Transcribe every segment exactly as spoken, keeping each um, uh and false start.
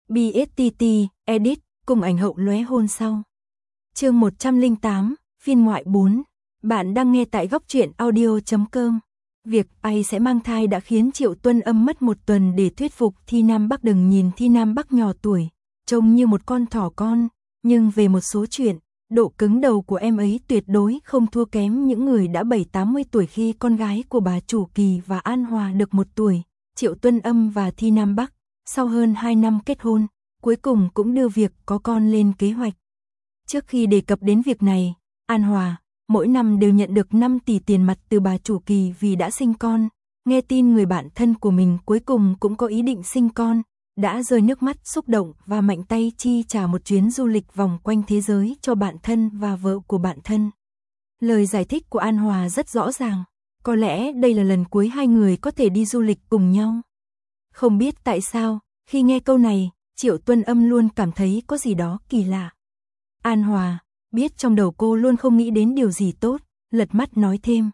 bê ét tê tê, edit, cùng ảnh hậu lóe hôn sau. Chương một trăm lẻ tám, phiên ngoại bốn. Bạn đang nghe tại góc truyện audio chấm com. Việc ai sẽ mang thai đã khiến Triệu Tuân Âm mất một tuần để thuyết phục Thi Nam Bắc đừng nhìn Thi Nam Bắc nhỏ tuổi, trông như một con thỏ con, nhưng về một số chuyện, độ cứng đầu của em ấy tuyệt đối không thua kém những người đã bảy tám mươi tuổi. Khi con gái của bà chủ Kỳ và An Hòa được một tuổi, Triệu Tuân Âm và Thi Nam Bắc, sau hơn hai năm kết hôn, cuối cùng cũng đưa việc có con lên kế hoạch. Trước khi đề cập đến việc này, An Hòa mỗi năm đều nhận được năm tỷ tiền mặt từ bà chủ Kỳ vì đã sinh con. Nghe tin người bạn thân của mình cuối cùng cũng có ý định sinh con, đã rơi nước mắt xúc động và mạnh tay chi trả một chuyến du lịch vòng quanh thế giới cho bạn thân và vợ của bạn thân. Lời giải thích của An Hòa rất rõ ràng, có lẽ đây là lần cuối hai người có thể đi du lịch cùng nhau. Không biết tại sao, khi nghe câu này, Triệu Tuân Âm luôn cảm thấy có gì đó kỳ lạ. An Hòa biết trong đầu cô luôn không nghĩ đến điều gì tốt, lật mắt nói thêm.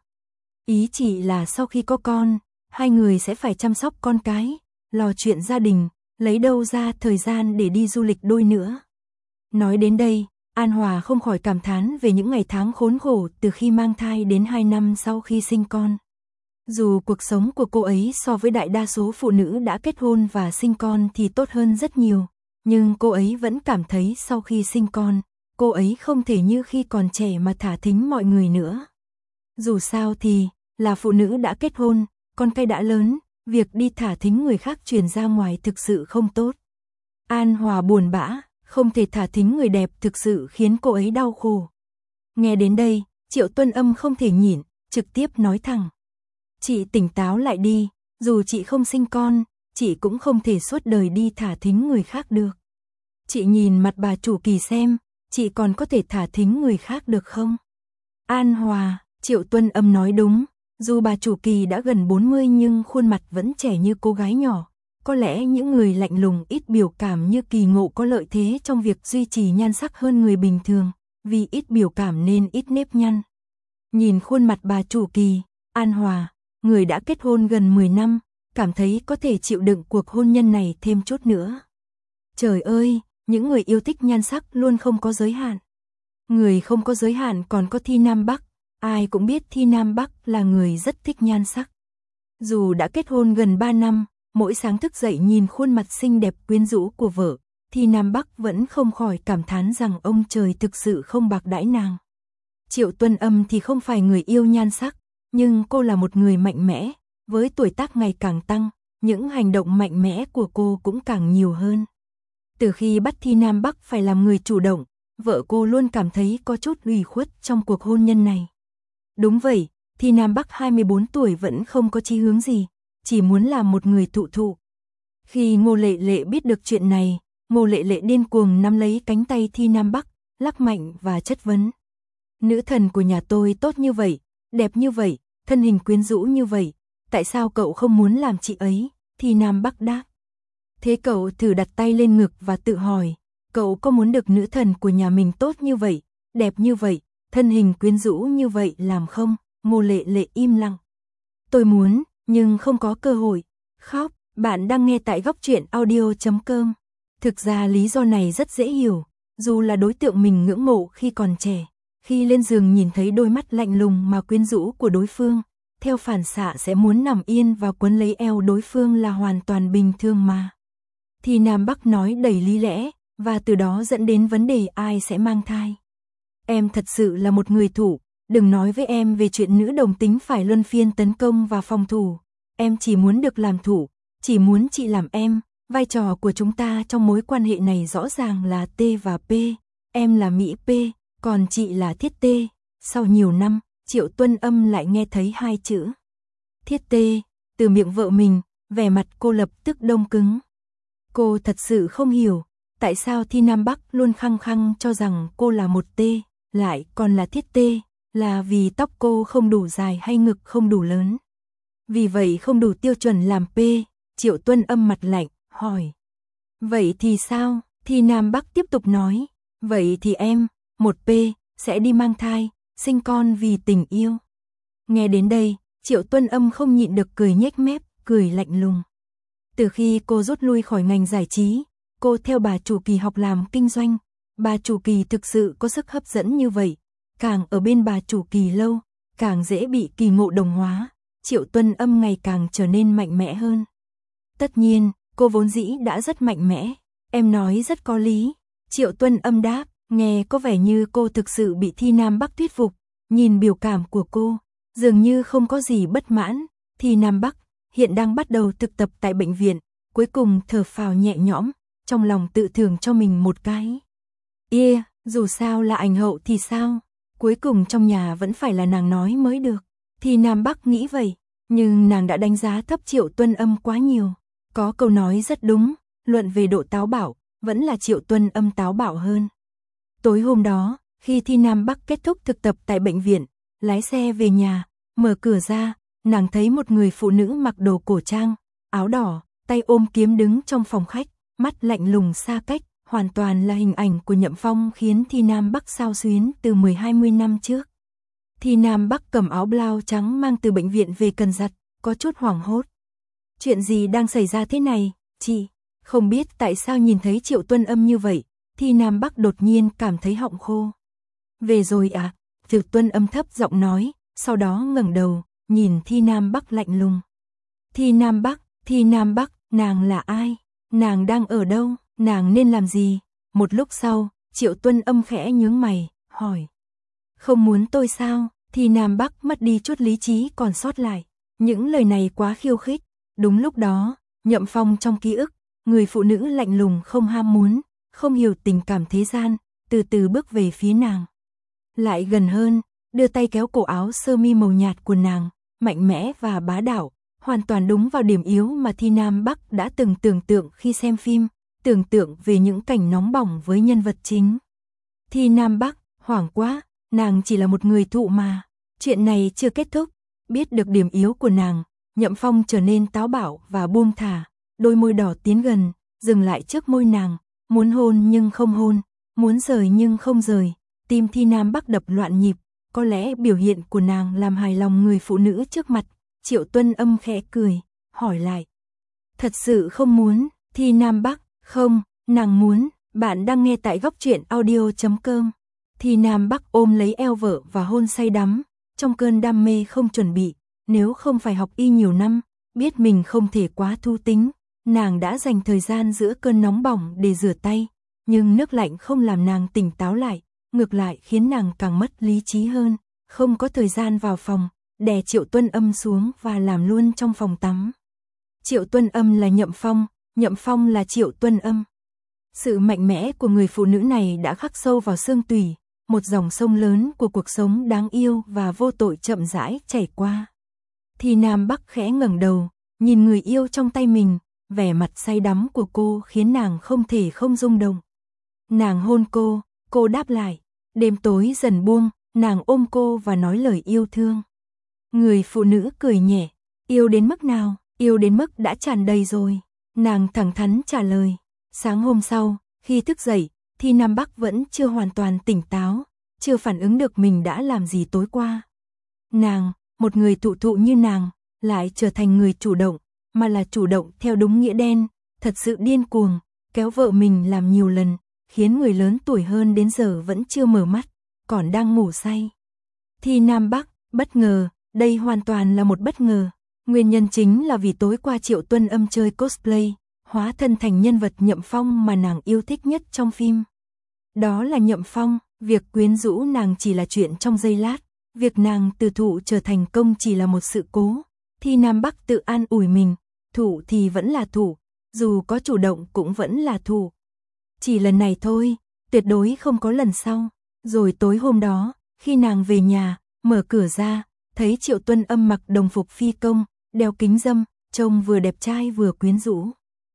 Ý chỉ là sau khi có con, hai người sẽ phải chăm sóc con cái, lo chuyện gia đình, lấy đâu ra thời gian để đi du lịch đôi nữa. Nói đến đây, An Hòa không khỏi cảm thán về những ngày tháng khốn khổ từ khi mang thai đến hai năm sau khi sinh con. Dù cuộc sống của cô ấy so với đại đa số phụ nữ đã kết hôn và sinh con thì tốt hơn rất nhiều, nhưng cô ấy vẫn cảm thấy sau khi sinh con, cô ấy không thể như khi còn trẻ mà thả thính mọi người nữa. Dù sao thì, là phụ nữ đã kết hôn, con cái đã lớn, việc đi thả thính người khác truyền ra ngoài thực sự không tốt. An Hòa buồn bã, không thể thả thính người đẹp thực sự khiến cô ấy đau khổ. Nghe đến đây, Triệu Tuân Âm không thể nhịn, trực tiếp nói thẳng. Chị tỉnh táo lại đi, dù chị không sinh con, chị cũng không thể suốt đời đi thả thính người khác được. Chị nhìn mặt bà chủ Kỳ xem, chị còn có thể thả thính người khác được không? An Hòa, Triệu Tuân Âm nói đúng, dù bà chủ Kỳ đã gần bốn mươi nhưng khuôn mặt vẫn trẻ như cô gái nhỏ. Có lẽ những người lạnh lùng ít biểu cảm như Kỳ Ngộ có lợi thế trong việc duy trì nhan sắc hơn người bình thường, vì ít biểu cảm nên ít nếp nhăn. Nhìn khuôn mặt bà chủ Kỳ, An Hòa, người đã kết hôn gần mười năm, cảm thấy có thể chịu đựng cuộc hôn nhân này thêm chút nữa. Trời ơi, những người yêu thích nhan sắc luôn không có giới hạn. Người không có giới hạn còn có Thi Nam Bắc, ai cũng biết Thi Nam Bắc là người rất thích nhan sắc. Dù đã kết hôn gần ba năm, mỗi sáng thức dậy nhìn khuôn mặt xinh đẹp quyến rũ của vợ, Thi Nam Bắc vẫn không khỏi cảm thán rằng ông trời thực sự không bạc đãi nàng. Triệu Tuân Âm thì không phải người yêu nhan sắc, nhưng cô là một người mạnh mẽ, với tuổi tác ngày càng tăng, những hành động mạnh mẽ của cô cũng càng nhiều hơn. Từ khi bắt Thi Nam Bắc phải làm người chủ động, vợ cô luôn cảm thấy có chút ủy khuất trong cuộc hôn nhân này. Đúng vậy, Thi Nam Bắc hai mươi bốn tuổi vẫn không có chí hướng gì, chỉ muốn làm một người thụ thụ. Khi Ngô Lệ Lệ biết được chuyện này, Ngô Lệ Lệ điên cuồng nắm lấy cánh tay Thi Nam Bắc, lắc mạnh và chất vấn. Nữ thần của nhà tôi tốt như vậy, đẹp như vậy, thân hình quyến rũ như vậy, tại sao cậu không muốn làm chị ấy? Thi Nam Bắc đáp. Thế cậu thử đặt tay lên ngực và tự hỏi, cậu có muốn được nữ thần của nhà mình tốt như vậy, đẹp như vậy, thân hình quyến rũ như vậy làm không? Ngô Lệ Lệ im lặng. Tôi muốn, nhưng không có cơ hội. Khóc, bạn đang nghe tại góc truyện audio chấm com. Thực ra lý do này rất dễ hiểu, dù là đối tượng mình ngưỡng mộ khi còn trẻ, khi lên giường nhìn thấy đôi mắt lạnh lùng mà quyến rũ của đối phương, theo phản xạ sẽ muốn nằm yên và quấn lấy eo đối phương là hoàn toàn bình thường mà. Thì Nam Bắc nói đầy lý lẽ, và từ đó dẫn đến vấn đề ai sẽ mang thai. Em thật sự là một người thủ, đừng nói với em về chuyện nữ đồng tính phải luân phiên tấn công và phòng thủ. Em chỉ muốn được làm thủ, chỉ muốn chị làm em, vai trò của chúng ta trong mối quan hệ này rõ ràng là T và P, em là Mỹ P, còn chị là Thiết T. Sau nhiều năm, Triệu Tuân Âm lại nghe thấy hai chữ Thiết T từ miệng vợ mình, vẻ mặt cô lập tức đông cứng. Cô thật sự không hiểu, tại sao Thi Nam Bắc luôn khăng khăng cho rằng cô là một T, lại còn là Thiết T, là vì tóc cô không đủ dài hay ngực không đủ lớn. Vì vậy không đủ tiêu chuẩn làm P. Triệu Tuân Âm mặt lạnh, hỏi. Vậy thì sao? Thi Nam Bắc tiếp tục nói. Vậy thì em, một P, sẽ đi mang thai, sinh con vì tình yêu. Nghe đến đây, Triệu Tuân Âm không nhịn được cười nhếch mép, cười lạnh lùng. Từ khi cô rút lui khỏi ngành giải trí, cô theo bà chủ Kỳ học làm kinh doanh. Bà chủ Kỳ thực sự có sức hấp dẫn như vậy, càng ở bên bà chủ Kỳ lâu, càng dễ bị Kỳ Ngộ đồng hóa. Triệu Tuân Âm ngày càng trở nên mạnh mẽ hơn. Tất nhiên, cô vốn dĩ đã rất mạnh mẽ, em nói rất có lý. Triệu Tuân Âm đáp, nghe có vẻ như cô thực sự bị Thi Nam Bắc thuyết phục, nhìn biểu cảm của cô, dường như không có gì bất mãn. Thi Nam Bắc hiện đang bắt đầu thực tập tại bệnh viện, cuối cùng thở phào nhẹ nhõm, trong lòng tự thưởng cho mình một cái. Yeah, dù sao là ảnh hậu thì sao, cuối cùng trong nhà vẫn phải là nàng nói mới được. Thi Nam Bắc nghĩ vậy, nhưng nàng đã đánh giá thấp Triệu Tuân Âm quá nhiều. Có câu nói rất đúng, luận về độ táo bạo, vẫn là Triệu Tuân Âm táo bạo hơn. Tối hôm đó, khi Thi Nam Bắc kết thúc thực tập tại bệnh viện, lái xe về nhà, mở cửa ra, nàng thấy một người phụ nữ mặc đồ cổ trang, áo đỏ, tay ôm kiếm đứng trong phòng khách, mắt lạnh lùng xa cách, hoàn toàn là hình ảnh của Nhậm Phong khiến Thi Nam Bắc xao xuyến từ mười hai mươi năm trước. Thi Nam Bắc cầm áo blau trắng mang từ bệnh viện về cần giặt, có chút hoảng hốt. Chuyện gì đang xảy ra thế này, chị? Không biết tại sao nhìn thấy Triệu Tuân Âm như vậy, Thi Nam Bắc đột nhiên cảm thấy họng khô. Về rồi à? Triệu Tuân Âm thấp giọng nói, sau đó ngẩng đầu, nhìn Thi Nam Bắc lạnh lùng. Thi Nam Bắc, Thi Nam Bắc, nàng là ai? Nàng đang ở đâu? Nàng nên làm gì? Một lúc sau, Triệu Tuân Âm khẽ nhướng mày, hỏi. Không muốn tôi sao? Thi Nam Bắc mất đi chút lý trí còn sót lại. Những lời này quá khiêu khích. Đúng lúc đó, Nhậm Phong trong ký ức, người phụ nữ lạnh lùng không ham muốn, không hiểu tình cảm thế gian, từ từ bước về phía nàng. Lại gần hơn, đưa tay kéo cổ áo sơ mi màu nhạt của nàng, mạnh mẽ và bá đạo, hoàn toàn đúng vào điểm yếu mà Thi Nam Bắc đã từng tưởng tượng khi xem phim, tưởng tượng về những cảnh nóng bỏng với nhân vật chính. Thi Nam Bắc, hoảng quá, nàng chỉ là một người thụ mà. Chuyện này chưa kết thúc, biết được điểm yếu của nàng, Nhậm Phong trở nên táo bạo và buông thả, đôi môi đỏ tiến gần, dừng lại trước môi nàng, muốn hôn nhưng không hôn, muốn rời nhưng không rời. Tim Thi Nam Bắc đập loạn nhịp, có lẽ biểu hiện của nàng làm hài lòng người phụ nữ trước mặt. Triệu Tuân Âm khẽ cười, hỏi lại. Thật sự không muốn? Thi Nam Bắc, không, nàng muốn. Bạn đang nghe tại góc truyện audio chấm com. Thi Nam Bắc ôm lấy eo vợ và hôn say đắm, trong cơn đam mê không chuẩn bị. Nếu không phải học y nhiều năm, biết mình không thể quá thu tính, nàng đã dành thời gian giữa cơn nóng bỏng để rửa tay. Nhưng nước lạnh không làm nàng tỉnh táo lại, ngược lại khiến nàng càng mất lý trí hơn. Không có thời gian vào phòng, đè Triệu Tuân Âm xuống và làm luôn trong phòng tắm. Triệu Tuân Âm là Nhậm Phong, Nhậm Phong là Triệu Tuân Âm. Sự mạnh mẽ của người phụ nữ này đã khắc sâu vào xương tủy, một dòng sông lớn của cuộc sống đáng yêu và vô tội chậm rãi chảy qua. Thi Nam Bắc khẽ ngẩng đầu, nhìn người yêu trong tay mình, vẻ mặt say đắm của cô khiến nàng không thể không rung động. Nàng hôn cô, cô đáp lại, đêm tối dần buông, nàng ôm cô và nói lời yêu thương. Người phụ nữ cười nhẹ, yêu đến mức nào, yêu đến mức đã tràn đầy rồi. Nàng thẳng thắn trả lời. Sáng hôm sau, khi thức dậy, Thi Nam Bắc vẫn chưa hoàn toàn tỉnh táo, chưa phản ứng được mình đã làm gì tối qua. Nàng, một người thụ thụ như nàng, lại trở thành người chủ động, mà là chủ động theo đúng nghĩa đen, thật sự điên cuồng, kéo vợ mình làm nhiều lần, khiến người lớn tuổi hơn đến giờ vẫn chưa mở mắt, còn đang ngủ say. Thi Nam Bắc, bất ngờ, đây hoàn toàn là một bất ngờ. Nguyên nhân chính là vì tối qua Triệu Tuân Âm chơi cosplay, hóa thân thành nhân vật Nhậm Phong mà nàng yêu thích nhất trong phim. Đó là Nhậm Phong, việc quyến rũ nàng chỉ là chuyện trong giây lát, việc nàng từ thụ trở thành công chỉ là một sự cố. Thi Nam Bắc tự an ủi mình, thụ thì vẫn là thụ, dù có chủ động cũng vẫn là thụ. Chỉ lần này thôi, tuyệt đối không có lần sau. Rồi tối hôm đó, khi nàng về nhà, mở cửa ra, thấy Triệu Tuân Âm mặc đồng phục phi công, đeo kính râm, trông vừa đẹp trai vừa quyến rũ.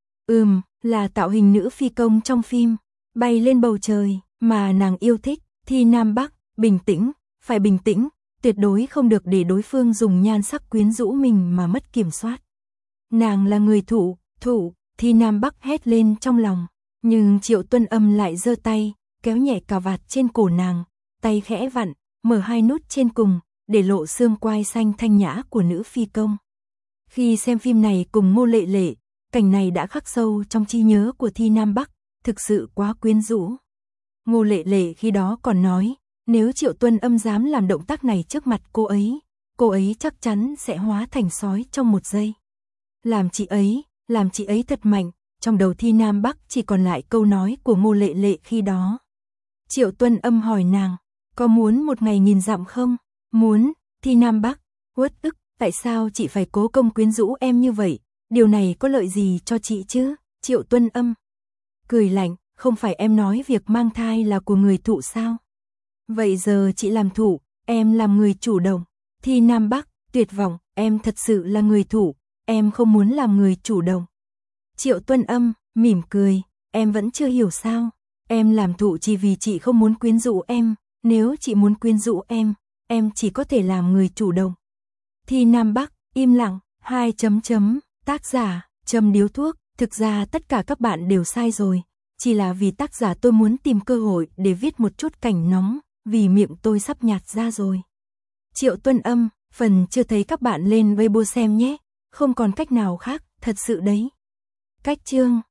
Ừm, là tạo hình nữ phi công trong phim, bay lên bầu trời, mà nàng yêu thích. Thi Nam Bắc, bình tĩnh, phải bình tĩnh, tuyệt đối không được để đối phương dùng nhan sắc quyến rũ mình mà mất kiểm soát. Nàng là người thụ, thụ, Thi Nam Bắc hét lên trong lòng, nhưng Triệu Tuân Âm lại giơ tay, kéo nhẹ cà vạt trên cổ nàng, tay khẽ vặn, mở hai nút trên cùng, để lộ xương quai xanh thanh nhã của nữ phi công. Khi xem phim này cùng Ngô Lệ Lệ, cảnh này đã khắc sâu trong trí nhớ của Thi Nam Bắc, thực sự quá quyến rũ. Ngô Lệ Lệ khi đó còn nói, nếu Triệu Tuân Âm dám làm động tác này trước mặt cô ấy, cô ấy chắc chắn sẽ hóa thành sói trong một giây. Làm chị ấy, làm chị ấy thật mạnh, trong đầu Thi Nam Bắc chỉ còn lại câu nói của Ngô Lệ Lệ khi đó. Triệu Tuân Âm hỏi nàng, có muốn một ngày nghìn dặm không? Muốn. Thi Nam Bắc, uất ức, tại sao chị phải cố công quyến rũ em như vậy? Điều này có lợi gì cho chị chứ? Triệu Tuân Âm cười lạnh, không phải em nói việc mang thai là của người thụ sao? Vậy giờ chị làm thụ, em làm người chủ động. Thi Nam Bắc, tuyệt vọng, em thật sự là người thụ, em không muốn làm người chủ động. Triệu Tuân Âm, mỉm cười, em vẫn chưa hiểu sao? Em làm thụ chỉ vì chị không muốn quyến rũ em, nếu chị muốn quyến rũ em, em chỉ có thể làm người chủ động. Thi Nam Bắc, im lặng, hai chấm chấm, tác giả, châm điếu thuốc, thực ra tất cả các bạn đều sai rồi, chỉ là vì tác giả tôi muốn tìm cơ hội để viết một chút cảnh nóng, vì miệng tôi sắp nhạt ra rồi. Triệu Tuân Âm, phần chưa thấy các bạn lên Weibo xem nhé, không còn cách nào khác, thật sự đấy. Cách chương